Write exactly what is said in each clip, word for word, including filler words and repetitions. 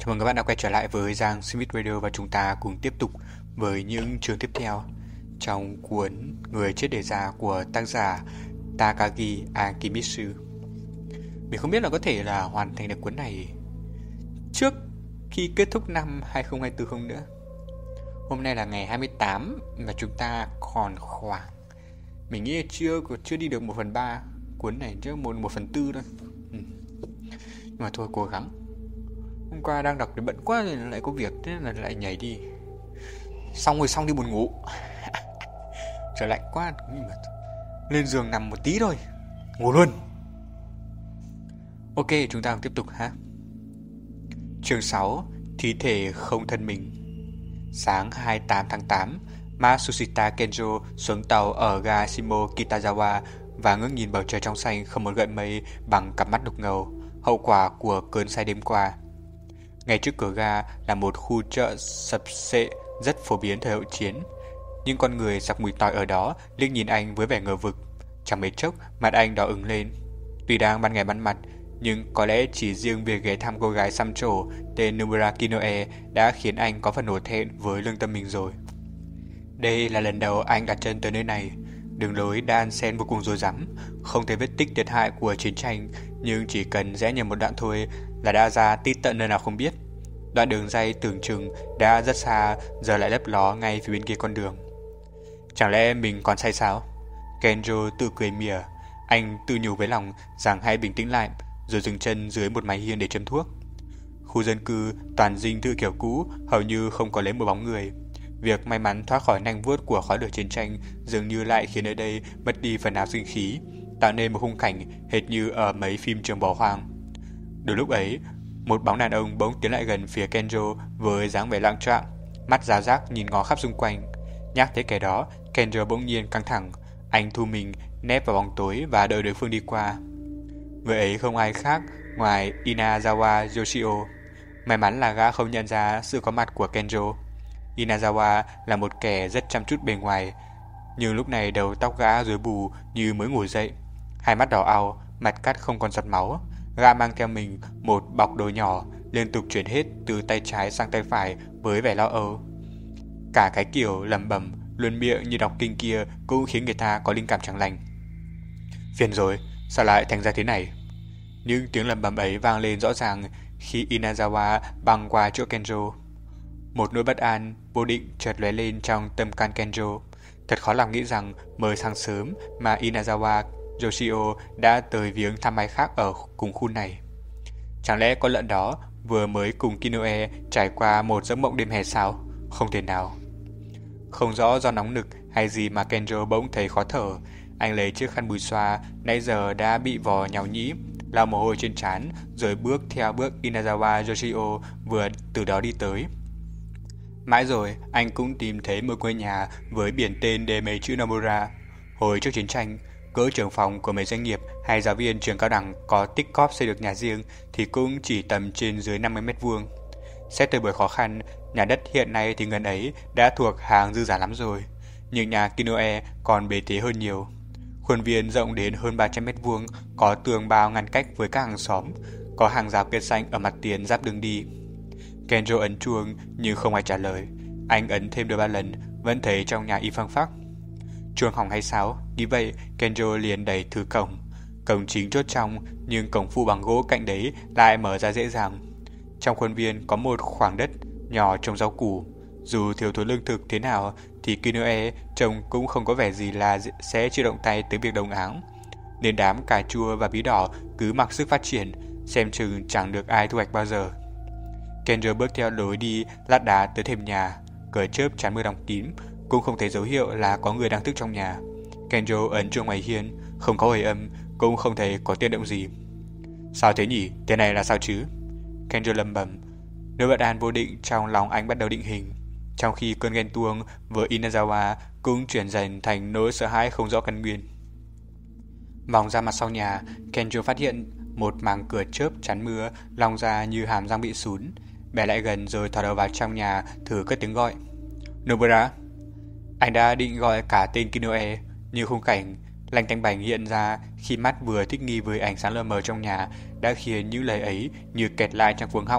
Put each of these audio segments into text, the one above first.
Chào mừng các bạn đã quay trở lại với Giang Smith Radio và chúng ta cùng tiếp tục với những chương tiếp theo trong cuốn Người chết để già của tác giả Takagi Akimitsu. Mình không biết là có thể là hoàn thành được cuốn này trước khi kết thúc năm hai không hai tư không nữa. Hôm nay là ngày hai mươi tám và chúng ta còn khoảng, mình nghĩ là chưa chưa đi được một phần ba cuốn này, chứ một một phần tư thôi. Ừ. Nhưng mà thôi, cố gắng. Hôm qua đang đọc thì bận quá nên lại có việc, thế là lại nhảy đi. Xong rồi xong đi buồn ngủ. Trời lạnh quá, nhưng mà lên giường nằm một tí thôi, ngủ luôn. Ok, chúng ta tiếp tục ha. Chương sáu. Thi thể không thân mình. Sáng hai mươi tám tháng tám, Matsushita Kenjo xuống tàu ở ga Shimo Kitazawa và ngước nhìn bầu trời trong xanh không một gợn mây bằng cặp mắt đục ngầu, hậu quả của cơn say đêm qua. Ngay trước cửa ga là một khu chợ sập xệ rất phổ biến thời hậu chiến. Những con người sặc mùi tỏi ở đó liếc nhìn anh với vẻ ngờ vực. Chẳng mấy chốc mặt anh đỏ ửng lên. Tuy đang ban ngày ban mặt, nhưng có lẽ chỉ riêng việc ghé thăm cô gái xăm trổ tên Nomura Kinoe đã khiến anh có phần hổ thẹn với lương tâm mình rồi. Đây là lần đầu anh đặt chân tới nơi này. Đường lối đan xen vô cùng rối rắm, không thấy vết tích thiệt hại của chiến tranh, nhưng chỉ cần rẽ nhầm một đoạn thôi là đã ra tít tận nơi nào không biết. Đoạn đường ray tưởng chừng đã rất xa giờ lại lấp ló ngay phía bên kia con đường. Chẳng lẽ mình còn say sao? Kenjo tự cười mỉa. Anh tự nhủ với lòng rằng hãy bình tĩnh lại, rồi dừng chân dưới một mái hiên để châm thuốc. Khu dân cư toàn dinh thự kiểu cũ, hầu như không có lấy một bóng người. Việc may mắn thoát khỏi nanh vuốt của khói lửa chiến tranh dường như lại khiến nơi đây mất đi phần nào sinh khí, tạo nên một khung cảnh hệt như ở mấy phim trường bỏ hoang. Đúng lúc ấy, một bóng đàn ông bỗng tiến lại gần phía Kenjo với dáng vẻ loạng choạng, mắt giáo giác nhìn ngó khắp xung quanh. Nhắc tới kẻ đó, Kenjo bỗng nhiên căng thẳng. Anh thu mình nép vào bóng tối và đợi đối phương đi qua. Người ấy không ai khác ngoài Inazawa Yoshio. May mắn là gã không nhận ra sự có mặt của Kenjo. Inazawa là một kẻ rất chăm chút bề ngoài, nhưng lúc này đầu tóc gã rối bù như mới ngủ dậy, hai mắt đỏ au, mặt cắt không còn giọt máu. Gã mang theo mình một bọc đồ nhỏ, liên tục chuyển hết từ tay trái sang tay phải với vẻ lo âu. Cả cái kiểu lẩm bẩm luồn miệng như đọc kinh kia cũng khiến người ta có linh cảm chẳng lành. Phiền rồi, sao lại thành ra thế này? Những tiếng lẩm bẩm ấy vang lên rõ ràng khi Inazawa băng qua chỗ Kenjo. Một nỗi bất an vô định chợt lóe lên trong tâm can Kenjo. Thật khó lòng nghĩ rằng mới sáng sớm mà Inazawa Yoshio đã tới viếng thăm ai khác ở cùng khu này. Chẳng lẽ con lợn đó vừa mới cùng Kinoe trải qua một giấc mộng đêm hè sao? Không thể nào. Không rõ do nóng nực hay gì mà Kenjo bỗng thấy khó thở. Anh lấy chiếc khăn bùi xoa nãy giờ đã bị vò nhàu nhĩ, lau mồ hôi trên trán, rồi bước theo bước Inazawa Yoshio vừa từ đó đi tới. Mãi rồi anh cũng tìm thấy một ngôi nhà với biển tên đề mấy chữ Nomura. Hồi trước chiến tranh, cỡ trưởng phòng của mấy doanh nghiệp hay giáo viên trường cao đẳng có tích cóp xây được nhà riêng thì cũng chỉ tầm trên dưới năm mươi mét vuông. Xét từ buổi khó khăn, nhà đất hiện nay thì ngần ấy đã thuộc hàng dư giả lắm rồi, nhưng nhà Kinoe còn bề thế hơn nhiều. Khuôn viên rộng đến hơn ba trăm mét vuông, có tường bao ngăn cách với các hàng xóm, có hàng rào cây xanh ở mặt tiền giáp đường đi. Kenjo ấn chuông nhưng không ai trả lời. Anh ấn thêm được ba lần, vẫn thấy trong nhà im phăng phắc. Chuông hỏng hay sao? Nghĩ vậy, Kenjo liền đẩy thử cổng. Cổng chính chốt trong, nhưng cổng phụ bằng gỗ cạnh đấy lại mở ra dễ dàng. Trong khuôn viên có một khoảng đất nhỏ trồng rau củ. Dù thiếu thốn lương thực thế nào thì Kinoe trông cũng không có vẻ gì là sẽ chưa động tay tới việc đồng áng. Nên đám cà chua và bí đỏ cứ mặc sức phát triển, xem chừng chẳng được ai thu hoạch bao giờ. Kenjo bước theo lối đi lát đá tới thềm nhà, cửa chớp chắn mưa đóng kín, cũng không thấy dấu hiệu là có người đang thức trong nhà. Kenjo ấn chuông ngoài hiên, không có hồi âm, cũng không thấy có tiếng động gì. Sao thế nhỉ? Thế này là sao chứ? Kenjo lẩm bẩm. Nỗi bất an vô định trong lòng anh bắt đầu định hình, trong khi cơn ghen tuông với Inazawa cũng chuyển dần thành nỗi sợ hãi không rõ căn nguyên. Vòng ra mặt sau nhà, Kenjo phát hiện một màng cửa chớp chắn mưa long ra như hàm răng bị sún. Bè lại gần rồi thò đầu vào trong nhà thử cất tiếng gọi. Nomura. Anh đã định gọi cả tên Kinoe, nhưng khung cảnh lanh tanh bành hiện ra khi mắt vừa thích nghi với ánh sáng lờ mờ trong nhà đã khiến những lời ấy như kẹt lại trong cuống họng,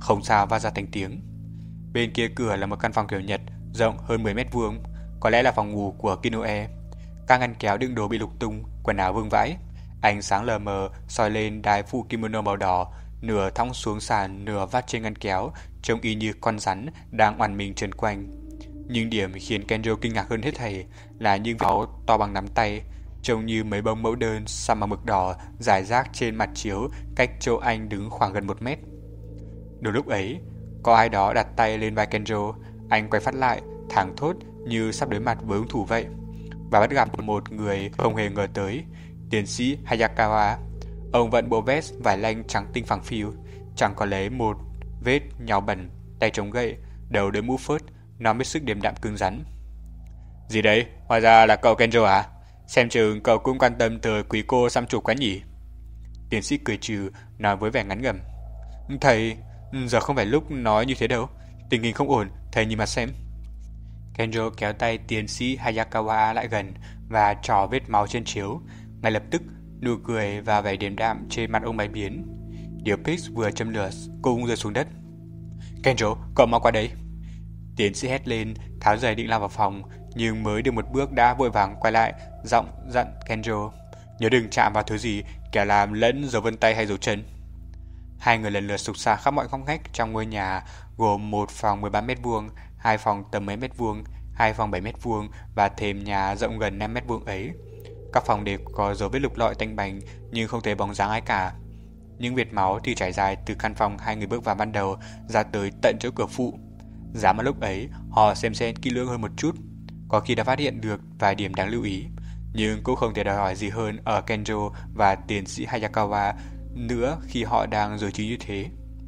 không sao phát ra thành tiếng. Bên kia cửa là một căn phòng kiểu Nhật, rộng hơn mười mét vuông, có lẽ là phòng ngủ của Kinoe. Các ngăn kéo đựng đồ bị lục tung, quần áo vương vãi. Ánh sáng lờ mờ soi lên đai phụ kimono màu đỏ, nửa thõng xuống sàn, nửa vắt trên ngăn kéo, trông y như con rắn đang oằn mình trần quanh. Nhưng điểm khiến Kenjo kinh ngạc hơn hết thảy là những pháo to bằng nắm tay, trông như mấy bông mẫu đơn xăm bằng mực đỏ rải rác trên mặt chiếu cách chỗ anh đứng khoảng gần một mét. Đúng lúc ấy, có ai đó đặt tay lên vai Kenjo. Anh quay phát lại, thảng thốt như sắp đối mặt với hung thủ vậy, và bắt gặp một người không hề ngờ tới, tiến sĩ Hayakawa. Ông vận bộ vest vải lanh trắng tinh phẳng phiu, chẳng có lấy một vết nhào bẩn, tay chống gậy, đầu đội mũ phớt, nói với sức điềm đạm cứng rắn. Gì đấy, hóa ra là cậu Kenjo à? Xem chừng cậu cũng quan tâm tới quý cô xăm chụp quá nhỉ? Tiến sĩ cười trừ, nói với vẻ ngắn ngẩm. Thầy, giờ không phải lúc nói như thế đâu. Tình hình không ổn, thầy nhìn mà xem. Kenjo kéo tay tiến sĩ Hayakawa lại gần và trỏ vết máu trên chiếu. Ngay lập tức, nụ cười và vẻ điềm đạm trên mặt ông bay biến. Điếu Pix vừa châm lửa cũng rơi xuống đất. Kenjo, cậu mau qua đây. Tiến sĩ hét lên, tháo giày định lao vào phòng, nhưng mới được một bước đã vội vàng quay lại, giọng dặn Kenjo. Nhớ đừng chạm vào thứ gì, kẻ làm lẫn dấu vân tay hay dấu chân. Hai người lần lượt sục sà khắp mọi ngóc ngách trong ngôi nhà, gồm một phòng mười ba mét vuông, hai phòng tầm mấy mét vuông, hai phòng bảy mét vuông và thêm nhà rộng gần năm mét vuông ấy. Các phòng đều có dấu vết lục lọi tanh bành, nhưng không thấy bóng dáng ai cả. Những vệt máu thì trải dài từ căn phòng hai người bước vào ban đầu ra tới tận chỗ cửa phụ. Giá mà lúc ấy họ xem xét kỹ lưỡng hơn một chút, có khi đã phát hiện được vài điểm đáng lưu ý, nhưng cũng không thể đòi hỏi gì hơn ở Kenjo và tiến sĩ Hayakawa nữa khi họ đang rồi trí như thế.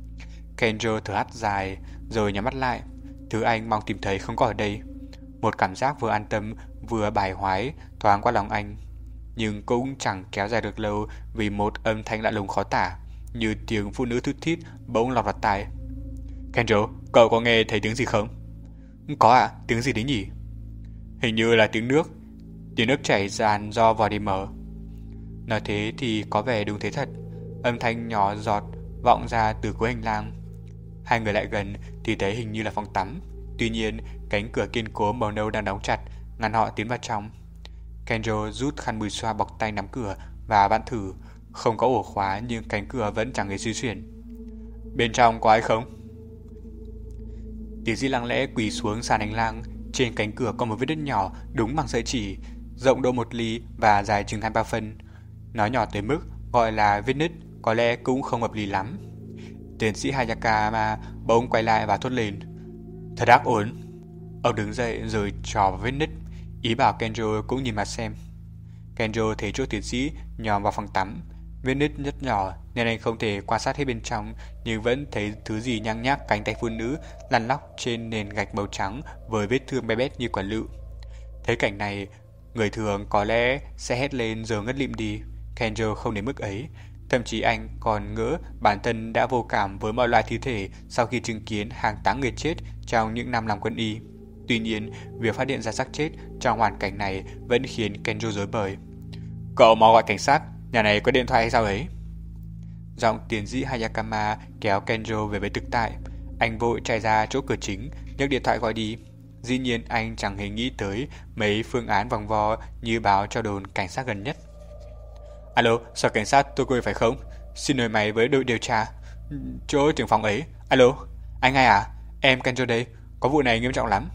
Kenjo thở hắt dài rồi nhắm mắt lại. Thứ anh mong tìm thấy không có ở đây. Một cảm giác vừa an tâm vừa bài hoái thoáng qua lòng anh, nhưng cũng chẳng kéo dài được lâu vì một âm thanh lạ lùng khó tả, như tiếng phụ nữ thút thít bỗng lọt vào tai. Kenjo, cậu có nghe thấy tiếng gì không? Có ạ, à, tiếng gì đấy nhỉ? Hình như là tiếng nước. Tiếng nước chảy tràn do vòi đê mở. Nói thế thì có vẻ đúng thế thật. Âm thanh nhỏ giọt vọng ra từ cuối hành lang. Hai người lại gần thì thấy hình như là phòng tắm. Tuy nhiên, cánh cửa kiên cố màu nâu đang đóng chặt, ngăn họ tiến vào trong. Kenjo rút khăn mùi xoa bọc tay nắm cửa và vặn thử. Không có ổ khóa nhưng cánh cửa vẫn chẳng hề di chuyển. Bên trong có ai không? Tiến sĩ lặng lẽ quỳ xuống sàn hành lang. Trên cánh cửa có một vết nứt nhỏ đúng bằng sợi chỉ, rộng độ một ly và dài chừng hai ba phân. Nó nhỏ tới mức gọi là vết nứt có lẽ cũng không hợp lý lắm. Tiến sĩ Hayakawa bỗng quay lại và thốt lên. Thật ác ổn. Ông đứng dậy rồi trò vào vết nứt, ý bảo Kenjo cũng nhìn mà xem. Kenjo thấy chỗ tiến sĩ nhòm vào phòng tắm. Vết nứt rất nhỏ nên anh không thể quan sát hết bên trong, nhưng vẫn thấy thứ gì nhang nhác cánh tay phụ nữ lăn lóc trên nền gạch màu trắng với vết thương bé bét như quả lựu. Thấy cảnh này, người thường có lẽ sẽ hét lên rồi ngất lịm đi. Kenjo không đến mức ấy. Thậm chí anh còn ngỡ bản thân đã vô cảm với mọi loại thi thể sau khi chứng kiến hàng táng người chết trong những năm làm quân y. Tuy nhiên, việc phát hiện ra xác chết trong hoàn cảnh này vẫn khiến Kenjo rối bời. Cậu mau gọi cảnh sát, nhà này có điện thoại hay sao ấy? Giọng tiến sĩ Hayakama kéo Kenjo về với thực tại. Anh vội chạy ra chỗ cửa chính, nhấc điện thoại gọi đi. Dĩ nhiên anh chẳng hề nghĩ tới mấy phương án vòng vo như báo cho đồn cảnh sát gần nhất. Alo, sở cảnh sát Tokyo phải không? Xin nối máy với đội điều tra. Chỗ trưởng phòng ấy. Alo, anh ai à? Em Kenjo đây. Có vụ này nghiêm trọng lắm.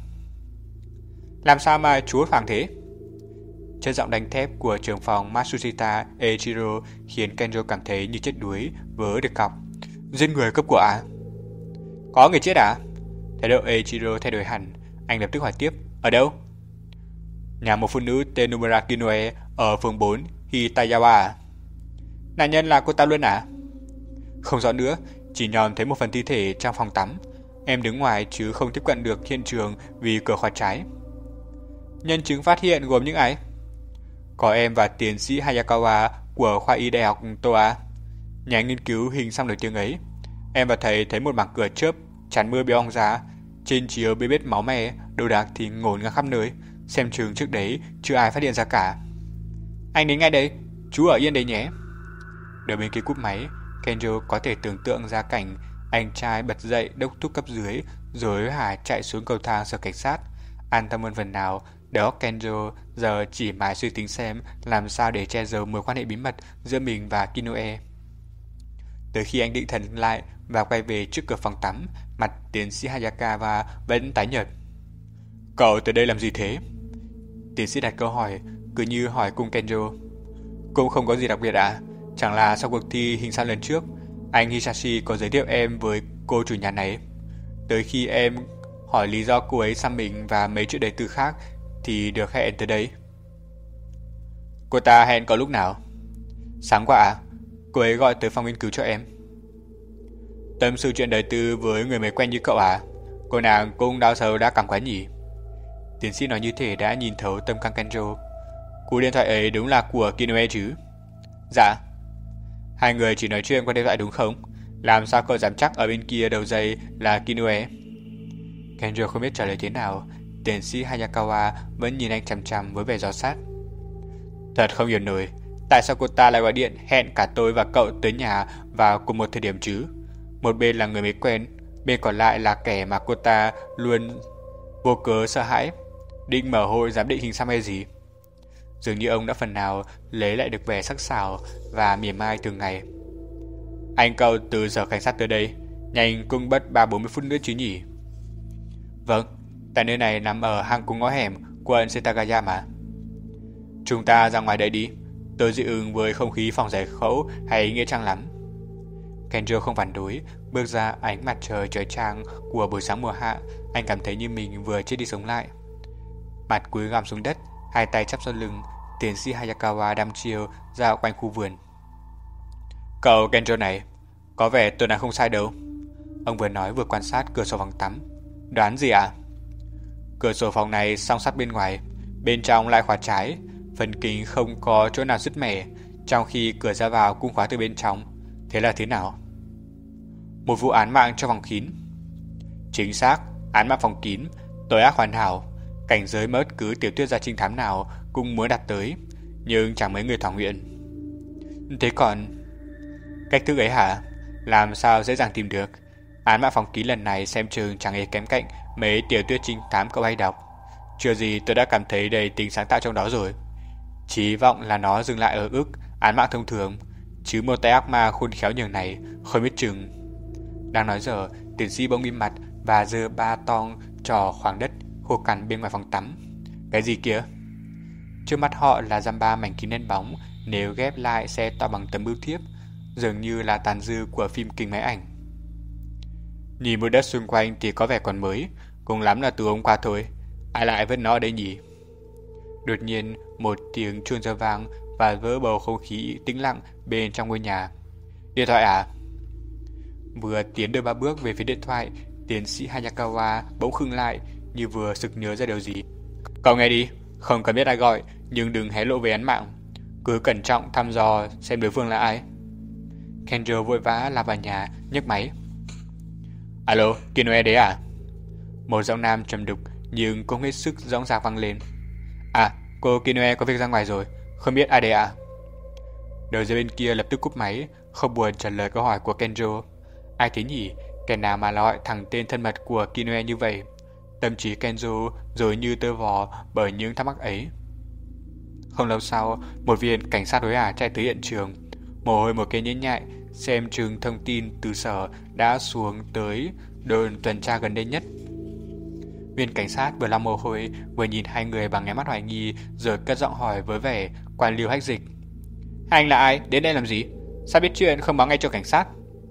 Làm sao mà chú hốt hoảng thế? Chất giọng đánh thép của trưởng phòng Matsushita Eiichiro khiến Kenjo cảm thấy như chết đuối, vớ được cọc. Giết người cấp của à? Có người chết à? Thái độ Eiichiro thay đổi hẳn. Anh lập tức hỏi tiếp. Ở đâu? Nhà một phụ nữ tên Nomura Kinoe ở phường bốn Hitayawa à? Nạn nhân là cô ta luôn à? Không rõ nữa, chỉ nhòm thấy một phần thi thể trong phòng tắm. Em đứng ngoài chứ không tiếp cận được hiện trường vì cửa khóa trái. Nhân chứng phát hiện gồm những ai? Có em và tiến sĩ Hayakawa của khoa y đại học Toa, nhà nghiên cứu hình xăm nổi tiếng ấy. Em và thầy thấy một mảng cửa chớp chắn mưa bị ong ra, trên chiếu bê bết máu me, đồ đạc thì ngổn ngang khắp nơi. Xem chừng trước đấy chưa ai phát hiện ra cả. Anh đến ngay đây, chú ở yên đấy nhé. Đợi bên kia cúp máy, Kenjo có thể tưởng tượng ra cảnh Anh trai bật dậy đốc thúc cấp dưới, rồi hối hả chạy xuống cầu thang sở cảnh sát. An tâm hơn phần nào, đó Kenjo giờ chỉ mãi suy tính xem làm sao để che giấu mối quan hệ bí mật giữa mình và Kinoe. Tới khi anh định thần lại và quay về trước cửa phòng tắm, mặt tiến sĩ Hayakawa vẫn tái nhợt. Cậu tới đây làm gì thế? Tiến sĩ đặt câu hỏi, cứ như hỏi cung Kenjo. Cũng không có gì đặc biệt à? Chẳng là sau cuộc thi hình xăm lần trước, anh Hisashi có giới thiệu em với cô chủ nhà này. Tới khi em hỏi lý do cô ấy xăm mình và mấy chuyện đời tư khác thì được hẹn tới đây. Cô ta hẹn có lúc nào? Sáng qua à? Cô ấy gọi tới phòng nghiên cứu cho em. Tâm sự chuyện đời tư với người mới quen như cậu à? Cô nàng cũng đau sầu đã cảm quá nhỉ? Tiến sĩ nói như thể đã nhìn thấu tâm can Kenjo. Cú điện thoại ấy đúng là của Kinoe chứ? Dạ. Hai người chỉ nói chuyện qua điện thoại đúng không? Làm sao cậu dám chắc ở bên kia đầu dây là Kinoe? Kenjo không biết trả lời thế nào. Tiến sĩ Hayakawa vẫn nhìn anh chằm chằm với vẻ gió sát. Thật không hiểu nổi, tại sao cô ta lại gọi điện hẹn cả tôi và cậu tới nhà vào cùng một thời điểm chứ? Một bên là người mới quen, bên còn lại là kẻ mà cô ta luôn vô cớ sợ hãi, định mở hội giám định hình xăm hay gì. Dường như ông đã phần nào lấy lại được vẻ sắc sảo và mỉa mai thường ngày. Anh cậu từ sở cảnh sát tới đây, nhanh cũng bất ba bốn mươi phút nữa chứ nhỉ? Vâng, tại nơi này nằm ở hang cùng ngõ hẻm quận Setagaya mà. Chúng ta ra ngoài đây đi, tôi dị ứng với không khí phòng giải phẫu hay nghĩa trang lắm. Kenjo không phản đối, bước ra ánh mặt trời chói chang của buổi sáng mùa hạ, anh cảm thấy như mình vừa chết đi sống lại. Mặt cúi gằm xuống đất, hai tay chắp sau lưng, tiến sĩ Hayakawa đăm chiêu ra quanh khu vườn. Cậu Kenjo này, có vẻ tôi nói không sai đâu. Ông vừa nói vừa quan sát cửa sổ phòng tắm. Đoán gì ạ? À? Cửa sổ phòng này song sắt bên ngoài, bên trong lại khóa trái, phần kính không có chỗ nào sứt mẻ, trong khi cửa ra vào cũng khóa từ bên trong. Thế là thế nào? Một vụ án mạng trong phòng kín. Chính xác, án mạng phòng kín, tội ác hoàn hảo, cảnh giới mà bất cứ tiểu thuyết gia trinh thám nào cũng muốn đạt tới, nhưng chẳng mấy người thỏa nguyện. Thế còn cách thức ấy hả? Làm sao dễ dàng tìm được? Án mạng phòng kín lần này xem chừng chẳng hề kém cạnh mấy tiểu thuyết trinh thám cậu hay đọc. Chưa gì tôi đã cảm thấy đầy tính sáng tạo trong đó rồi. Chỉ vọng là nó dừng lại ở ước án mạng thông thường, chứ một tay ác ma khôn khéo nhường này không biết chừng. Đang nói giờ, tiến sĩ bỗng im mặt và giơ ba tong trò khoảng đất khô cằn bên ngoài phòng tắm. Cái gì kia? Trước mắt họ là dăm ba mảnh kính đen bóng, nếu ghép lại sẽ to bằng tấm bưu thiếp, dường như là tàn dư của phim kính máy ảnh. Nhìn bụi đất xung quanh thì có vẻ còn mới, cùng lắm là từ hôm qua thôi. Ai lại vứt nó ở đây nhỉ? Đột nhiên một tiếng chuông reo vang và vỡ bầu không khí tĩnh lặng bên trong ngôi nhà. Điện thoại à? Vừa tiến đôi ba bước về phía điện thoại, tiến sĩ Hayakawa bỗng khựng lại như vừa sực nhớ ra điều gì. Cậu nghe đi, không cần biết ai gọi, nhưng đừng hé lộ về án mạng. Cứ cẩn trọng thăm dò xem đối phương là ai. Kenjo vội vã lao vào nhà, nhấc máy. Alo, Kinoe đấy à? Một giọng nam trầm đục nhưng cũng hết sức rõ ràng vang lên. À, cô Kinoe có việc ra ngoài rồi, không biết ai đấy à? Đầu dây bên kia lập tức cúp máy, không buồn trả lời câu hỏi của Kenjo. Ai thế nhỉ? Kẻ nào mà gọi thẳng tên thân mật của Kinoe như vậy? Tâm trí Kenjo rồi như tơ vò bởi những thắc mắc ấy. Không lâu sau, một viên cảnh sát hối hả chạy tới hiện trường. Mồ hôi một cái nhễ nhại, xem chừng thông tin từ sở đã xuống tới đồn tuần tra gần đây nhất. Viên cảnh sát vừa lau mồ hôi vừa nhìn hai người bằng ánh mắt hoài nghi, rồi cất giọng hỏi với vẻ quan liêu hách dịch. Anh là ai? Đến đây làm gì? Sao biết chuyện không báo ngay cho cảnh sát?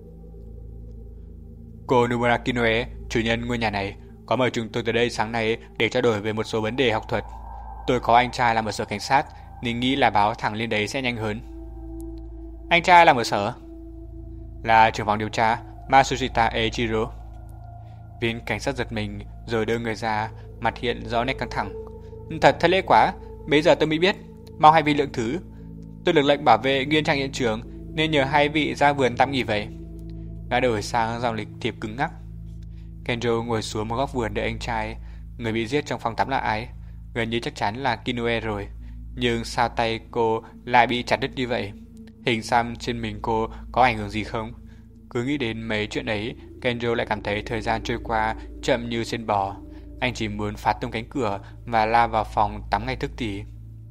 Cô Nomura Kinoe, chủ nhân ngôi nhà này, có mời chúng tôi tới đây sáng nay để trao đổi về một số vấn đề học thuật. Tôi có anh trai làm ở sở cảnh sát nên nghĩ là báo thẳng lên đấy sẽ nhanh hơn. Anh trai làm ở sở? Là trưởng phòng điều tra Matsushita Eiichiro. Viên cảnh sát giật mình rồi đưa người ra, mặt hiện rõ nét căng thẳng. Thật thất lễ quá, bây giờ tôi mới biết. Mau hai vị lượng thứ. Tôi được lệnh bảo vệ nguyên trang hiện trường nên nhờ hai vị ra vườn tạm nghỉ vậy. Đã đổi sang dòng lịch thiệp cứng ngắc. Kenjo ngồi xuống một góc vườn đợi anh trai. Người bị giết trong phòng tắm là ai? Gần như chắc chắn là Kinoe rồi. Nhưng sao tay cô lại bị chặt đứt như vậy? Hình xăm trên mình cô có ảnh hưởng gì không? Cứ nghĩ đến mấy chuyện ấy Kenjo lại cảm thấy thời gian trôi qua chậm như trên bò. Anh chỉ muốn phá tung cánh cửa và la vào phòng tắm ngay tức thì.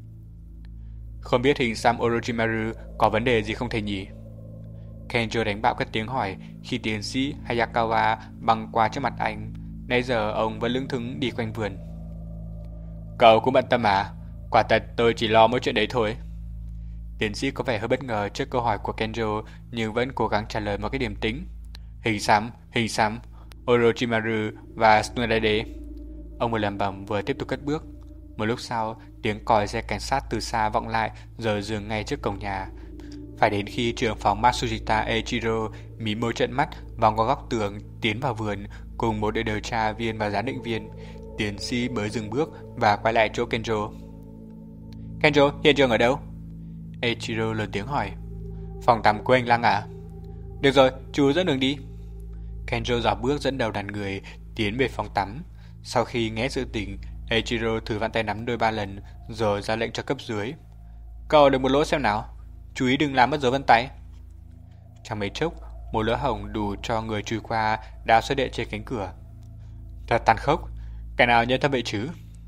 Không biết hình xăm Orochimaru có vấn đề gì không thầy nhỉ? Kenjo đánh bạo cất tiếng hỏi khi tiến sĩ Hayakawa băng qua trước mặt anh. Nãy giờ ông vẫn lững thững đi quanh vườn. Cậu cũng bận tâm à? Quả thật tôi chỉ lo mỗi chuyện đấy thôi. Tiến sĩ có vẻ hơi bất ngờ trước câu hỏi của Kenjo, nhưng vẫn cố gắng trả lời một cái điềm tĩnh. Hình xăm, hình xăm, Orochimaru và Tsunade. Ông vừa lẩm bẩm vừa tiếp tục cất bước. Một lúc sau, tiếng còi xe cảnh sát từ xa vọng lại rồi dừng ngay trước cổng nhà. Phải đến khi trưởng phòng Matsushita Eiichiro mí môi trợn mắt vòng qua góc tường tiến vào vườn cùng một đội điều tra viên và giám định viên, tiến sĩ mới dừng bước và quay lại chỗ Kenjo. Kenjo, hiện trường ở đâu? Eiichiro lớn tiếng hỏi. Phòng tắm của anh Lăng à? Được rồi, chú dẫn đường đi. Kenjo dạo bước dẫn đầu đàn người tiến về phòng tắm. Sau khi nghe sự tình, Eiichiro thử vặn tay nắm đôi ba lần rồi ra lệnh cho cấp dưới. Cậu được một lỗ xem nào. Chú ý đừng làm mất dấu vân tay. Trong mấy chốc, một lỗ hổng đủ cho người chui qua đã xuất hiện trên cánh cửa. Thật tàn khốc, cái nào nhân thân vậy chứ?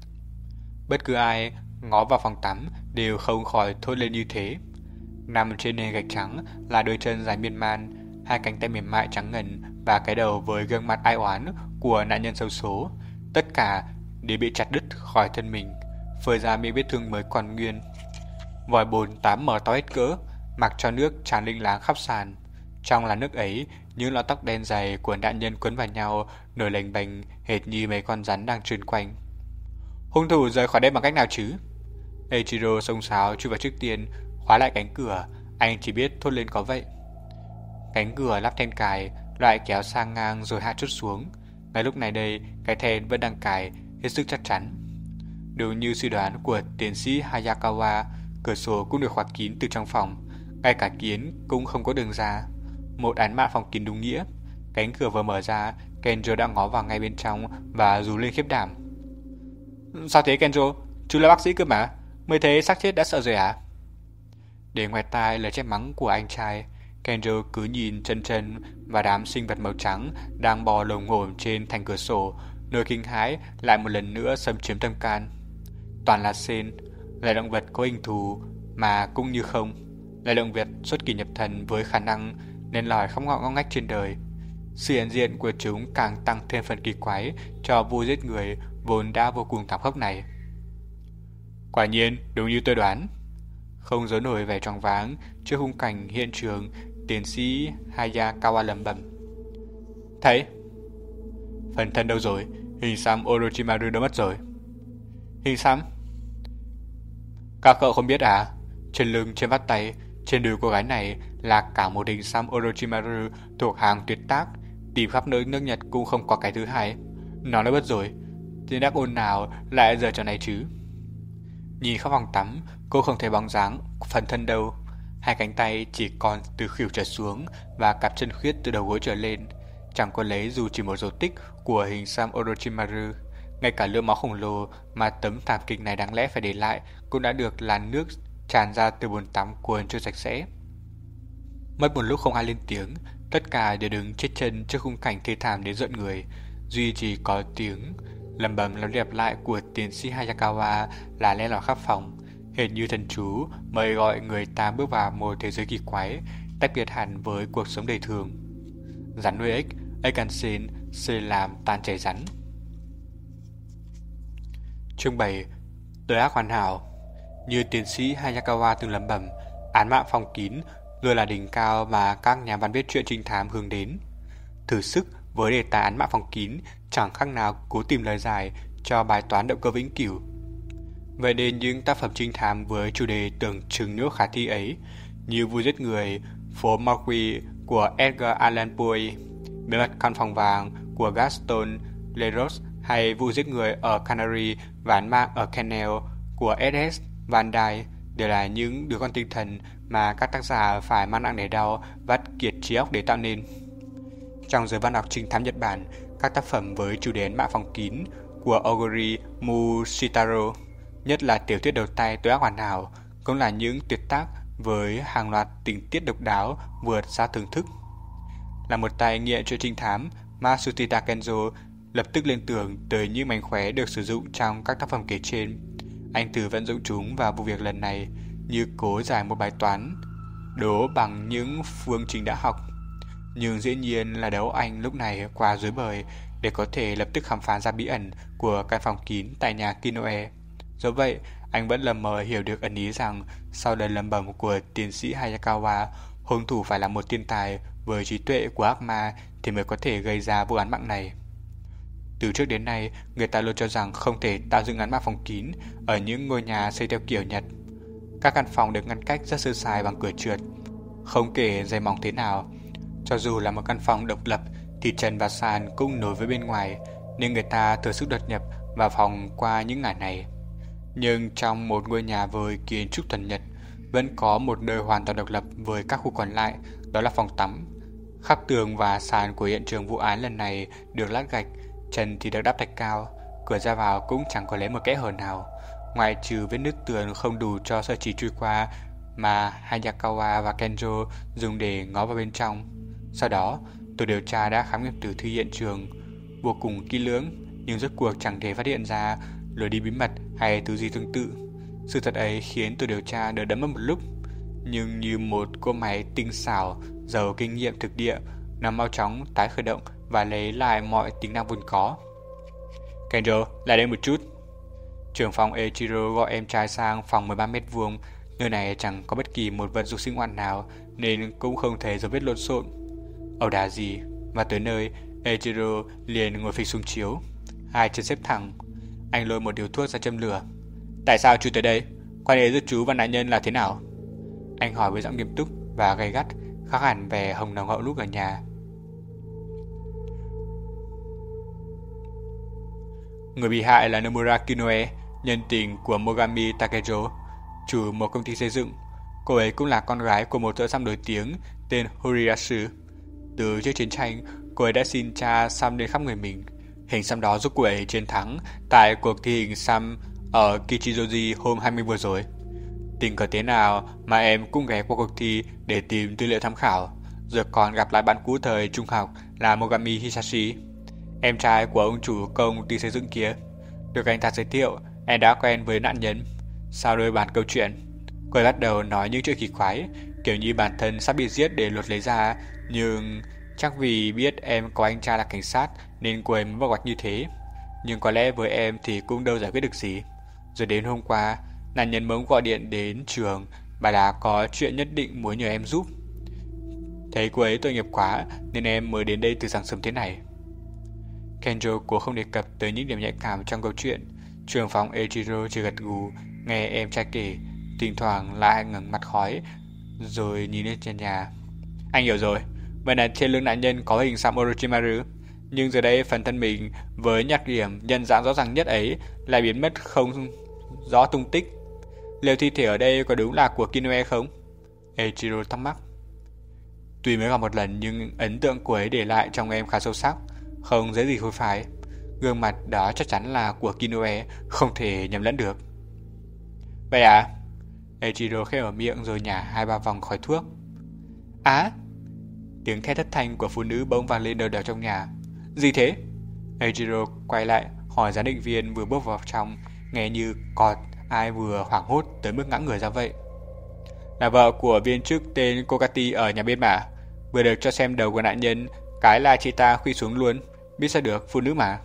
Bất cứ ai ngó vào phòng tắm đều không khỏi thốt lên như thế. Nằm trên nền gạch trắng là đôi chân dài miên man, hai cánh tay mềm mại trắng ngần và cái đầu với gương mặt ai oán của nạn nhân xấu số. Tất cả đều bị chặt đứt khỏi thân mình, phơi ra miệng vết thương mới còn nguyên. Vòi bồn tắm mở to hết cỡ, mặc cho nước tràn linh láng khắp sàn. Trong làn nước ấy, những lọn tóc đen dày của nạn nhân quấn vào nhau nổi lềnh bềnh hệt như mấy con rắn đang trườn quanh. Hung thủ rời khỏi đây bằng cách nào chứ? Eiichiro xông xáo chui vào trước tiên, khóa lại cánh cửa. Anh chỉ biết thốt lên có vậy. Cánh cửa lắp then cài, loại kéo sang ngang rồi hạ chút xuống. Ngay lúc này đây, cái then vẫn đang cài, hết sức chắc chắn. Đúng như suy đoán của tiến sĩ Hayakawa, cửa sổ cũng được khóa kín từ trong phòng, ngay cả kiến cũng không có đường ra. Một án mạng phòng kín đúng nghĩa. Cánh cửa vừa mở ra, Kenjo đã ngó vào ngay bên trong và rú lên khiếp đảm. Sao thế Kenjo? Chú là bác sĩ cơ mà, mới thấy xác chết đã sợ rồi à? Để ngoài tai lời trách mắng của anh trai, Kenjo cứ nhìn chân chân và đám sinh vật màu trắng đang bò lồm ngổm trên thành cửa sổ, nỗi kinh hãi lại một lần nữa xâm chiếm tâm can. Toàn là sên, là động vật có hình thù mà cũng như không, là động vật xuất kỳ nhập thần với khả năng nên lòi khắp ngõ ngõ ngách trên đời. Sự hiện diện của chúng càng tăng thêm phần kỳ quái cho vụ giết người vốn đã vô cùng thảm khốc này. Quả nhiên, đúng như tôi đoán. Không giấu nổi vẻ choáng váng trước khung cảnh hiện trường, tiến sĩ Hayakawa lẩm bẩm. Thấy? Phần thân đâu rồi? Hình xăm Orochimaru đâu mất rồi? Hình xăm? Các cậu không biết à? Trên lưng, trên vắt tay, trên đùi cô gái này là cả một hình xăm Orochimaru thuộc hàng tuyệt tác, tìm khắp nơi nước Nhật cũng không có cái thứ hai. Nó đã mất rồi. Thì đáp ôn nào lại giờ trò này chứ? Nhìn khắp phòng tắm, cô không thấy bóng dáng phần thân đâu. Hai cánh tay chỉ còn từ khuỷu trở xuống và cặp chân khuyết từ đầu gối trở lên. Chẳng có lấy dù chỉ một dấu tích của hình xăm Orochimaru. Ngay cả lượng máu khổng lồ mà tấm thảm kịch này đáng lẽ phải để lại cũng đã được làn nước tràn ra từ bồn tắm cuốn trôi sạch sẽ. Mất một lúc không ai lên tiếng, tất cả đều đứng chết chân trước khung cảnh thê thảm đến rợn người. Duy chỉ có tiếng lẩm bẩm lặp lặp lại của tiến sĩ Hayakawa là len lỏi khắp phòng, hệt như thần chú mời gọi người ta bước vào một thế giới kỳ quái, tách biệt hẳn với cuộc sống đời thường. Rắn nuôi ếch, ếch ăn sên, sên làm tan chảy rắn. Chương bảy. Tội ác hoàn hảo. Như tiến sĩ Hayakawa từng lẩm bẩm, án mạng phòng kín luôn là đỉnh cao mà các nhà văn viết truyện trinh thám hướng đến. Thử sức với đề tài án mạng phòng kín chẳng khác nào cố tìm lời giải cho bài toán động cơ vĩnh cửu. Vậy nên những tác phẩm trinh thám với chủ đề tưởng chừng nước khả thi ấy, như Vụ giết người, Phố Marquis của Edgar Allan Poe, Bí mật căn phòng vàng của Gaston Leroux hay Vụ giết người ở Canary và án mạng ở Kennel của ét S. Van Dyke đều là những đứa con tinh thần mà các tác giả phải mang nặng nề đau vắt kiệt trí óc để tạo nên. Trong giới văn học trinh thám Nhật Bản, các tác phẩm với chủ đề án mạng phòng kín của Oguri Mushitaro, nhất là tiểu thuyết đầu tay Tội ác hoàn hảo, cũng là những tuyệt tác với hàng loạt tình tiết độc đáo vượt xa thưởng thức. là một tay nghiện chuyện trinh thám, Matsushita Kenzo lập tức liên tưởng tới những mánh khóe được sử dụng trong các tác phẩm kể trên. Anh thử vận dụng chúng vào vụ việc lần này, như cố giải một bài toán, đố bằng những phương trình đã học. Nhưng dĩ nhiên là đầu anh lúc này quá rối bời để có thể lập tức khám phá ra bí ẩn của căn phòng kín tại nhà Kinoe. Do vậy, anh vẫn lờ mờ hiểu được ẩn ý rằng sau lời lẩm bẩm của tiến sĩ Hayakawa, hung thủ phải là một thiên tài với trí tuệ của ác ma thì mới có thể gây ra vụ án mạng này. Từ trước đến nay, người ta luôn cho rằng không thể tạo dựng án mạng phòng kín ở những ngôi nhà xây theo kiểu Nhật. Các căn phòng được ngăn cách rất sơ sài bằng cửa trượt, không kể dày mỏng thế nào. Cho dù là một căn phòng độc lập thì trần và sàn cũng nối với bên ngoài, nên người ta thừa sức đột nhập vào phòng qua những ngả này. Nhưng trong một ngôi nhà với kiến trúc thuần Nhật, vẫn có một nơi hoàn toàn độc lập với các khu còn lại, đó là phòng tắm. Khắp tường và sàn của hiện trường vụ án lần này được lát gạch, trần thì được đắp thạch cao, cửa ra vào cũng chẳng có lấy một kẽ hở nào, ngoại trừ vết nứt tường không đủ cho sợi chỉ chui qua mà Hayakawa và Kenzo dùng để ngó vào bên trong. Sau đó, tổ điều tra đã khám nghiệm tử thi hiện trường vô cùng kỹ lưỡng, nhưng rốt cuộc chẳng thể phát hiện ra lối đi bí mật hay thứ gì tương tự. Sự thật ấy khiến tổ điều tra đỡ đẫn mất một lúc, nhưng như một cỗ máy tinh xảo, giàu kinh nghiệm thực địa, nó mau chóng tái khởi động và lấy lại mọi tính năng vốn có. Kenzo, lại đây một chút. Trưởng phòng Eiichiro gọi em trai sang phòng mười ba mét vuông. Nơi này chẳng có bất kỳ một vật dụng sinh hoạt nào nên cũng không thể dấu vết lộn xộn. Ẩu đả gì? Và tới nơi, Eiichiro liền ngồi phịch xuống chiếu, hai chân xếp thẳng. Anh lôi một điếu thuốc ra châm lửa. Tại sao chú tới đây? Quan hệ giữa chú và nạn nhân là thế nào? Anh hỏi với giọng nghiêm túc và gay gắt, khác hẳn vẻ hồng nồng hậu lúc ở nhà. Người bị hại là Nomura Kinoe, nhân tình của Mogami Takejo, chủ một công ty xây dựng. Cô ấy cũng là con gái của một thợ xăm nổi tiếng tên Horiyasu. Từ trước chiến tranh, cô ấy đã xin cha xăm lên khắp người mình. Hình xăm đó giúp cô ấy chiến thắng tại cuộc thi hình xăm ở Kichijoji hôm hai mươi vừa rồi. Tình cờ thế nào mà em cũng ghé qua cuộc thi để tìm tư liệu tham khảo, rồi còn gặp lại bạn cũ thời trung học là Mogami Hisashi, em trai của ông chủ công ty xây dựng kia. Được anh ta giới thiệu, em đã quen với nạn nhân. Sau đôi bàn câu chuyện, cô ấy bắt đầu nói những chuyện kỳ quái, kiểu như bản thân sắp bị giết để lột lấy ra, nhưng chắc vì biết em có anh trai là cảnh sát nên cô ấy mới bảo như thế. Nhưng có lẽ với em thì cũng đâu giải quyết được gì. Rồi đến hôm qua, nạn nhân bỗng gọi điện đến trường, bà đã có chuyện nhất định muốn nhờ em giúp. Thấy cô ấy tội nghiệp quá nên em mới đến đây từ sáng sớm thế này. Kenzo cố không đề cập tới những điểm nhạy cảm trong câu chuyện. Trưởng phòng Eiichiro chỉ gật gù nghe em trai kể, thỉnh thoảng lại ngẩng mặt khói rồi nhìn lên trên nhà. Anh hiểu rồi, vậy là trên lưng nạn nhân có hình xăm Orochimaru, nhưng giờ đây phần thân mình với nhược điểm nhận dạng rõ ràng nhất ấy lại biến mất không rõ tung tích. Liệu thi thể ở đây có đúng là của Kinoe không? Eiichiro thắc mắc. Tuy mới gặp một lần nhưng ấn tượng của ấy để lại trong em khá sâu sắc, không dễ gì phôi phai. Gương mặt đó chắc chắn là của Kinoe, không thể nhầm lẫn được. Vậy à? Eiichiro khẽ ở miệng rồi nhả hai ba vòng khói thuốc. Á! Tiếng thét thất thanh của phụ nữ bỗng vang lên đều đều trong nhà. Gì thế? Eiichiro quay lại hỏi giám định viên vừa bước vào trong, nghe như có ai vừa hoảng hốt tới mức ngã người ra vậy. Là vợ của viên chức tên Kokati ở nhà bên mà. Vừa được cho xem đầu của nạn nhân, cái là chị ta khuỵu xuống luôn. Biết sao được, phụ nữ mà.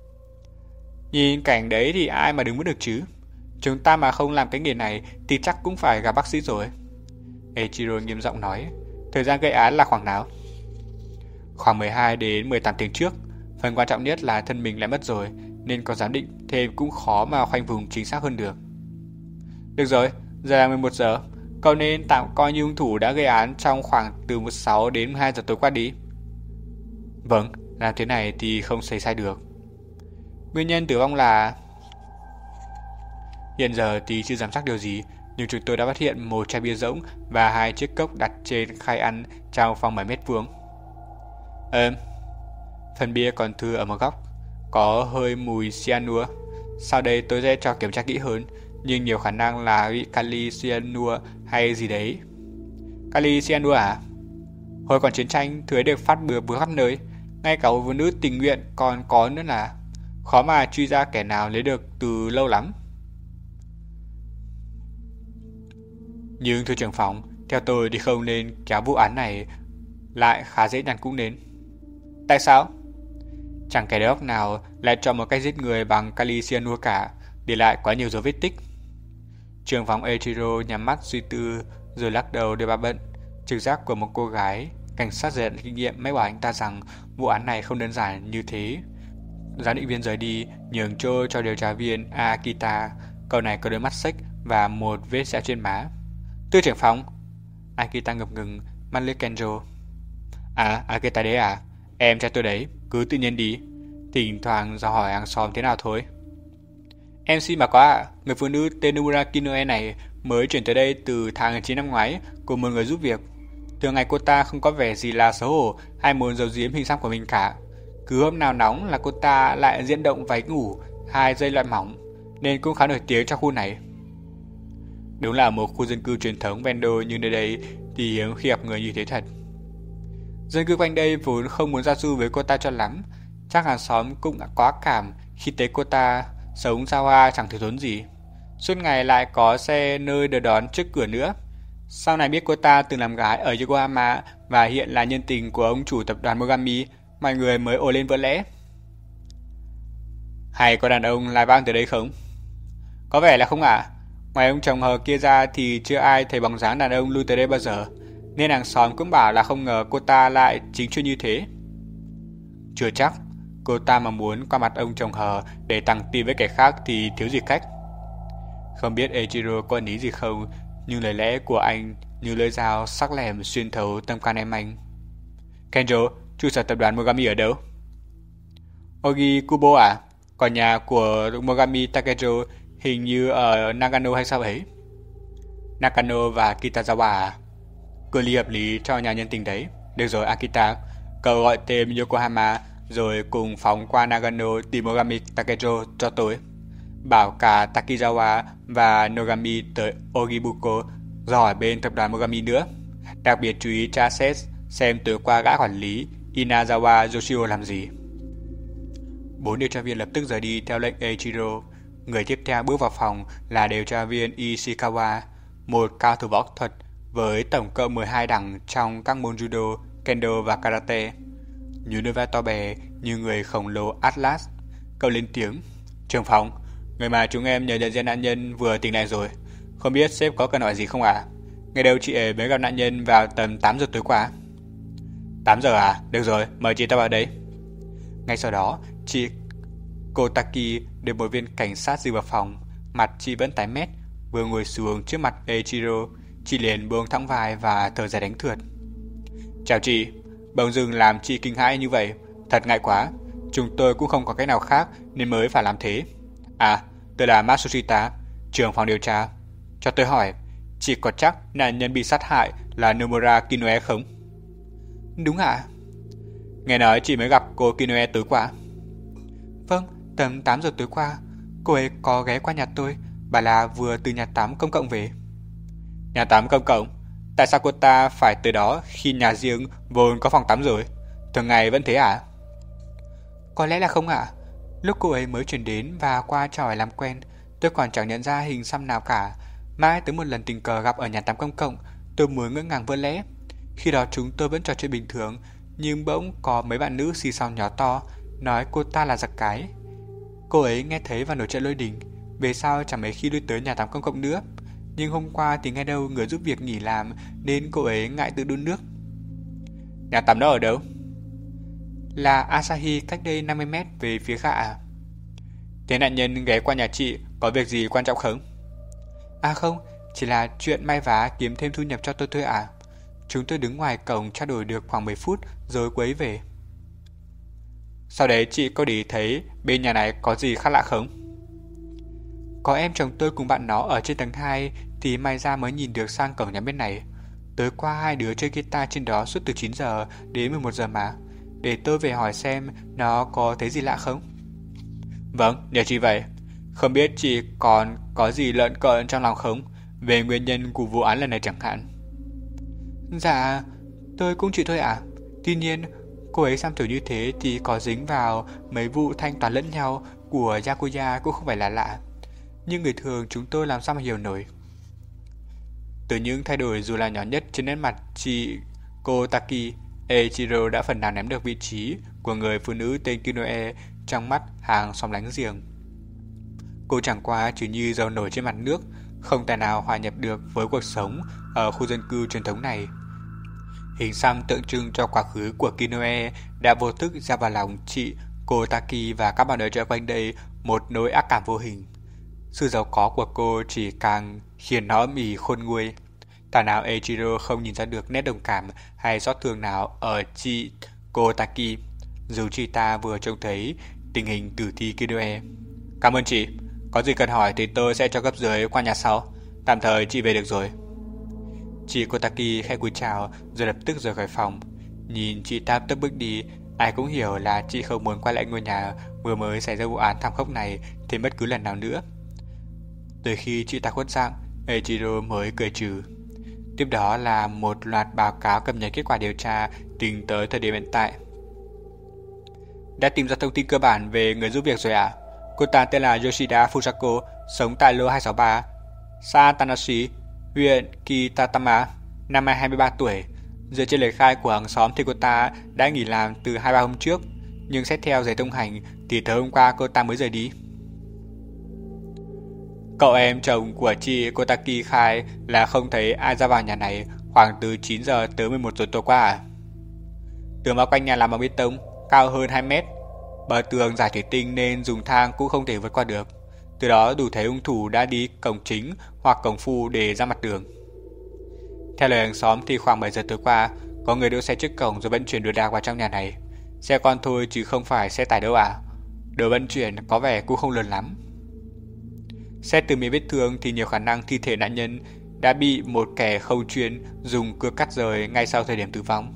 Nhìn cảnh đấy thì ai mà đứng vững được chứ. Chúng ta mà không làm cái nghề này thì chắc cũng phải gặp bác sĩ rồi. Eiichiro nghiêm giọng nói. Thời gian gây án là khoảng nào? Khoảng mười hai đến mười tám tiếng trước. Phần quan trọng nhất là thân mình lại mất rồi, nên có giám định thêm cũng khó mà khoanh vùng chính xác hơn được. Được rồi, giờ là mười một giờ. Cậu nên tạm coi như hung thủ đã gây án trong khoảng từ mười sáu đến mười hai giờ tối qua đi. Vâng, làm thế này thì không xảy sai được. Nguyên nhân tử vong là... Hiện giờ thì chưa dám chắc điều gì, nhưng chúng tôi đã phát hiện một chai bia rỗng và hai chiếc cốc đặt trên khay ăn trong phòng bảy mét vuông. Ừm, phần bia còn thừa ở một góc, có hơi mùi cyanua. Sau đây tôi sẽ cho kiểm tra kỹ hơn, nhưng nhiều khả năng là bị kali cyanua hay gì đấy. Kali cyanua à? Hồi còn chiến tranh, thứ ấy được phát bừa bứa khắp nơi. Ngay cả phụ nữ tình nguyện còn có nữa là khó mà truy ra kẻ nào lấy được từ lâu lắm. Nhưng thưa trưởng phòng, theo tôi thì không nên kéo vụ án này lại khá dễ nhằn cũng nên. Tại sao? Chẳng kẻ đốc nào lại chọn một cách giết người bằng kali cyanua cả, để lại quá nhiều dấu vết tích. Trưởng phòng Eiichiro nhắm mắt suy tư rồi lắc đầu để bà bận. Trực giác của một cô gái cảnh sát dày dặn kinh nghiệm mách bảo anh ta rằng vụ án này không đơn giản như thế. Giám định viên rời đi, nhường chỗ cho điều tra viên Akita. Cậu này có đôi mắt xếch và một vết sẹo trên má. Thưa trưởng phòng. Akita ngập ngừng, mắt lướt Kenjo. À, Akita đấy à? Em cho tôi đấy, cứ tự nhiên đi. Thỉnh thoảng dò hỏi hàng xóm thế nào thôi. Em xin mà có ạ, à, người phụ nữ tên Nomura Kinoe này mới chuyển tới đây từ tháng chín năm ngoái của một người giúp việc. Thường ngày cô ta không có vẻ gì là xấu hổ hay muốn giấu giếm hình xăm của mình cả. Cứ hôm nào nóng là cô ta lại diễn động váy ngủ hai dây loại mỏng, nên cũng khá nổi tiếng trong khu này. Đúng là một khu dân cư truyền thống ven đô như nơi đây thì hiếm khi gặp người như thế thật. Dân cư quanh đây vốn không muốn giao du với cô ta cho lắm. Chắc hàng xóm cũng đã quá cảm khi thấy cô ta sống xa hoa chẳng thiếu thốn gì. Suốt ngày lại có xe nơi đưa đón trước cửa nữa. Sau này biết cô ta từng làm gái ở Yokohama và hiện là nhân tình của ông chủ tập đoàn Mogami, mọi người mới ồ lên vỡ lẽ. Hay có đàn ông lai vang từ đây không? Có vẻ là không ạ. À? Ngoài ông chồng hờ kia ra thì chưa ai thấy bóng dáng đàn ông lui tới đây bao giờ, nên hàng xóm cũng bảo là không ngờ cô ta lại chính chuyên như thế. Chưa chắc. Cô ta mà muốn qua mặt ông chồng hờ để tăng tin với kẻ khác thì thiếu gì cách. Không biết Eiichiro có ý gì không, nhưng lời lẽ của anh như lưỡi dao sắc lẻm xuyên thấu tâm can em anh. Kenjo, trụ sở tập đoàn Mogami ở đâu? Ogi Kubo à? Còn nhà của Mogami Takejo hình như ở Nagano hay sao ấy? Nakano và Kitazawa à? Cửa ly hợp lý cho nhà nhân tình đấy. Được rồi Akita, cậu gọi tên Yokohama rồi cùng phóng qua Nagano tìm Mogami Takejo cho tôi. Bảo cả Takizawa và Nogami tới Ogibuko rồi hỏi bên tập đoàn Mogami nữa. Đặc biệt chú ý tra xét xem tối qua gã quản lý Inazawa Yoshio làm gì. Bốn điều tra viên lập tức rời đi theo lệnh Eiichiro. Người tiếp theo bước vào phòng là điều tra viên Ishikawa, một cao thủ võ thuật với tổng cộng mười hai đẳng trong các môn judo, kendo và karate. Như đôi vai to bè như người khổng lồ Atlas. Cậu lên tiếng. Trưởng phòng, người mà chúng em nhờ nhận diện nạn nhân vừa tỉnh lại rồi. Không biết sếp có cần hỏi gì không ạ? À? Ngày đầu chị ấy mới gặp nạn nhân vào tầm tám giờ tối qua. tám giờ à? Được rồi, mời chị ta vào đây. Ngay sau đó, chị Kotaki được một viên cảnh sát dìu vào phòng. Mặt chị vẫn tái mét. Vừa ngồi xuống trước mặt Eiichiro, chị liền buông thõng vai và thở dài đánh thượt. Chào chị, bỗng dưng làm chị kinh hãi như vậy, thật ngại quá. Chúng tôi cũng không có cách nào khác nên mới phải làm thế. À, tôi là Matsushita, trưởng phòng điều tra. Cho tôi hỏi, chị có chắc nạn nhân bị sát hại là Nomura Kinoe không? Đúng ạ. Nghe nói chị mới gặp cô Kinoe tối qua. Vâng, tầm tám giờ tối qua. Cô ấy có ghé qua nhà tôi, bảo là vừa từ nhà tắm công cộng về. Nhà tắm công cộng? Tại sao cô ta phải tới đó khi nhà riêng vốn có phòng tắm rồi? Thường ngày vẫn thế à? Có lẽ là không ạ. Lúc cô ấy mới chuyển đến và qua trò làm quen, tôi còn chẳng nhận ra hình xăm nào cả. Mãi tới một lần tình cờ gặp ở nhà tắm công cộng, tôi mới ngỡ ngàng vỡ lẽ. Khi đó chúng tôi vẫn trò chuyện bình thường, nhưng bỗng có mấy bạn nữ xì xào nhỏ to, nói cô ta là giặc cái. Cô ấy nghe thấy và nổi trận lôi đình. Về sau chẳng mấy khi lui tới nhà tắm công cộng nữa. Nhưng hôm qua thì nghe đâu người giúp việc nghỉ làm nên cô ấy ngại tự đun nước. Nhà tắm đó ở đâu? Là Asahi, cách đây năm mươi mét về phía khác à? Thế nạn nhân ghé qua nhà chị có việc gì quan trọng không? À không, chỉ là chuyện may vá kiếm thêm thu nhập cho tôi thôi à. Chúng tôi đứng ngoài cổng trao đổi được khoảng mười phút rồi cô ấy về. Sau đấy chị có để thấy bên nhà này có gì khác lạ không? Có em chồng tôi cùng bạn nó ở trên tầng hai thì may ra mới nhìn được sang cổng nhà bên này. Tối qua hai đứa chơi guitar trên đó suốt từ chín giờ đến mười một giờ mà. Để tôi về hỏi xem nó có thấy gì lạ không. Vâng, nhờ chị vậy. Không biết chị còn có gì lợn cợn trong lòng không về nguyên nhân của vụ án lần này chẳng hạn? Dạ, Tôi cũng chịu thôi ạ. À? Tuy nhiên, cô ấy xăm thử như thế thì có dính vào mấy vụ thanh toán lẫn nhau của Yakuza cũng không phải là lạ. Nhưng người thường chúng tôi làm sao mà hiểu nổi. Từ những thay đổi dù là nhỏ nhất trên nét mặt chị Kotaki, Eiichiro đã phần nào ném được vị trí của người phụ nữ tên Kinoe trong mắt hàng xóm láng giềng. Cô chẳng qua chỉ như dầu nổi trên mặt nước, không tài nào hòa nhập được với cuộc sống ở khu dân cư truyền thống này. Hình xăm tượng trưng cho quá khứ của Kinoe đã vô thức ra vào lòng chị Kotaki và các bạn ở chợ quanh đây một nỗi ác cảm vô hình. Sự giàu có của cô chỉ càng khiến nó mỉ khôn nguôi. Thảo nào Eiichiro không nhìn ra được nét đồng cảm hay xót thương nào ở chị Kotaki, dù chị ta vừa trông thấy tình hình tử thi Kinoe. Cảm ơn chị. Có gì cần hỏi thì tôi sẽ cho cấp dưới qua nhà sau. Tạm thời chị về được rồi. Chị Kotaki khẽ cúi chào rồi lập tức rời khỏi phòng. Nhìn chị ta tấp bước đi, ai cũng hiểu là chị không muốn quay lại ngôi nhà vừa mới xảy ra vụ án thảm khốc này thêm bất cứ lần nào nữa. Từ khi chị ta khuất dạng, Eiichiro mới cười trừ. Tiếp đó là một loạt báo cáo cập nhật kết quả điều tra tính tới thời điểm hiện tại. Đã tìm ra thông tin cơ bản về người giúp việc rồi ạ. À? Cô ta tên là Yoshida Fusako, sống tại lô hai sáu ba, xã Tanashi, huyện Kitatama, năm nay hai mươi ba tuổi. Dựa trên lời khai của hàng xóm thì cô ta đã nghỉ làm từ hai ba hôm trước, nhưng xét theo giấy thông hành thì tối hôm qua cô ta mới rời đi. Cậu em chồng của chị Kotaki khai là không thấy ai ra vào nhà này khoảng từ chín giờ tới mười một giờ tối qua à? Tường bao quanh nhà làm bằng bê tông, cao hơn hai mét. Bờ tường giả thủy tinh nên dùng thang cũng không thể vượt qua được. Từ đó đủ thấy hung thủ đã đi cổng chính hoặc cổng phụ để ra mặt đường. Theo lời hàng xóm thì khoảng bảy giờ tối qua, có người đỗ xe trước cổng rồi vận chuyển đồ đạc vào trong nhà này. Xe con thôi chứ không phải xe tải đâu à? Đồ vận chuyển có vẻ cũng không lớn lắm. Xét từ miệng vết thương thì nhiều khả năng thi thể nạn nhân đã bị một kẻ không chuyên dùng cưa cắt rời ngay sau thời điểm tử vong.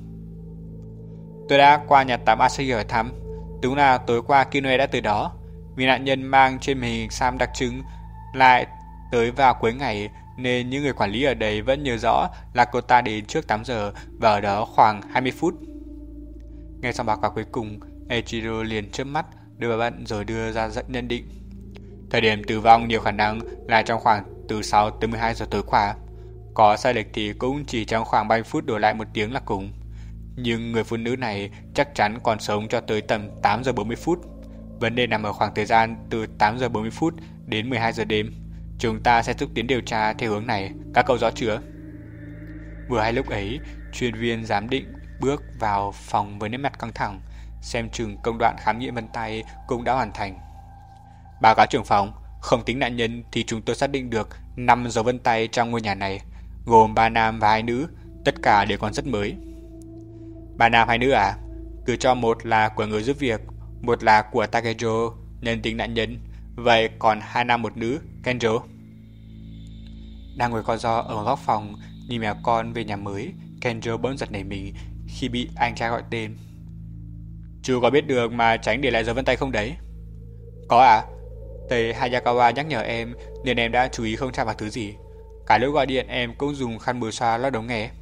Tôi đã qua nhà tắm Asahi hỏi thăm. Đúng là tối qua Kinoe đã tới đó. Vì nạn nhân mang trên mình hình xăm đặc trưng lại tới vào cuối ngày nên những người quản lý ở đây vẫn nhớ rõ là cô ta đến trước tám giờ và ở đó khoảng hai mươi phút. Nghe xong báo cáo cuối cùng, Eiichiro liền chớp mắt đưa vào bận rồi đưa ra dẫn nhận định. Thời điểm tử vong nhiều khả năng là trong khoảng từ sáu tới mười hai giờ tối qua. Có sai lệch thì cũng chỉ trong khoảng ba mươi phút đổi lại một tiếng là cùng. Nhưng người phụ nữ này chắc chắn còn sống cho tới tầm tám giờ bốn mươi phút. Vấn đề nằm ở khoảng thời gian từ tám giờ bốn mươi phút đến mười hai giờ đêm. Chúng ta sẽ xúc tiến điều tra theo hướng này, các cậu rõ chưa? Vừa hay lúc ấy, chuyên viên giám định bước vào phòng với nét mặt căng thẳng, xem chừng công đoạn khám nghiệm vân tay cũng đã hoàn thành. Báo cáo trưởng phòng, không tính nạn nhân thì chúng tôi xác định được năm dấu vân tay trong ngôi nhà này, gồm ba nam và hai nữ, tất cả đều còn rất mới. Ba nam hai nữ à? Cứ cho một là của người giúp việc, một là của Takejo, nhân tính nạn nhân, vậy còn hai nam một nữ, Kenjo. Đang ngồi co ro ở một góc phòng, nhìn mèo con về nhà mới, Kenjo bỗng giật nảy mình khi bị anh trai gọi tên. Chú có biết được mà tránh để lại dấu vân tay không đấy? Có à? Thầy Hayakawa nhắc nhở em nên em đã chú ý không chạm vào thứ gì. Cả lúc gọi điện em cũng dùng khăn bùi xoa lót ống nghe.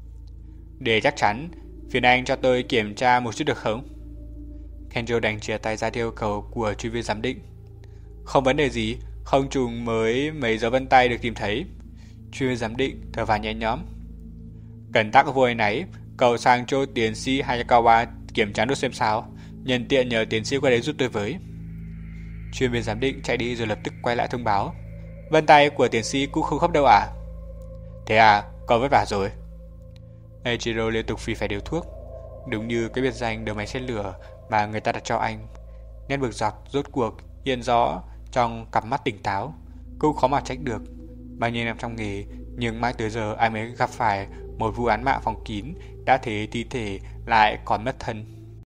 Để chắc chắn, phiền anh cho tôi kiểm tra một chút được không? Kenjo đành chia tay ra theo yêu cầu của chuyên viên giám định. Không vấn đề gì, không trùng mới mấy dấu vân tay được tìm thấy. Chuyên viên giám định thở vào nhẹ nhõm. Cần tác vô náy, cậu sang chỗ tiến sĩ Hayakawa kiểm tra nốt xem sao. Nhân tiện nhờ tiến sĩ qua đấy giúp tôi với. Chuyên viên giám định chạy đi rồi lập tức quay lại thông báo. Vân tay của tiến sĩ cũng không khớp đâu à? Thế à, cậu vất vả rồi. Eiichiro liên tục phì phải điều thuốc. Đúng như cái biệt danh đầu máy xe lửa mà người ta đặt cho anh. Nét bực dọc rốt cuộc hiện rõ trong cặp mắt tỉnh táo. Cũng khó mà trách được. Bao nhiêu năm trong nghề, nhưng mãi tới giờ ai mới gặp phải một vụ án mạng phòng kín đã thế thi thể lại còn mất thân.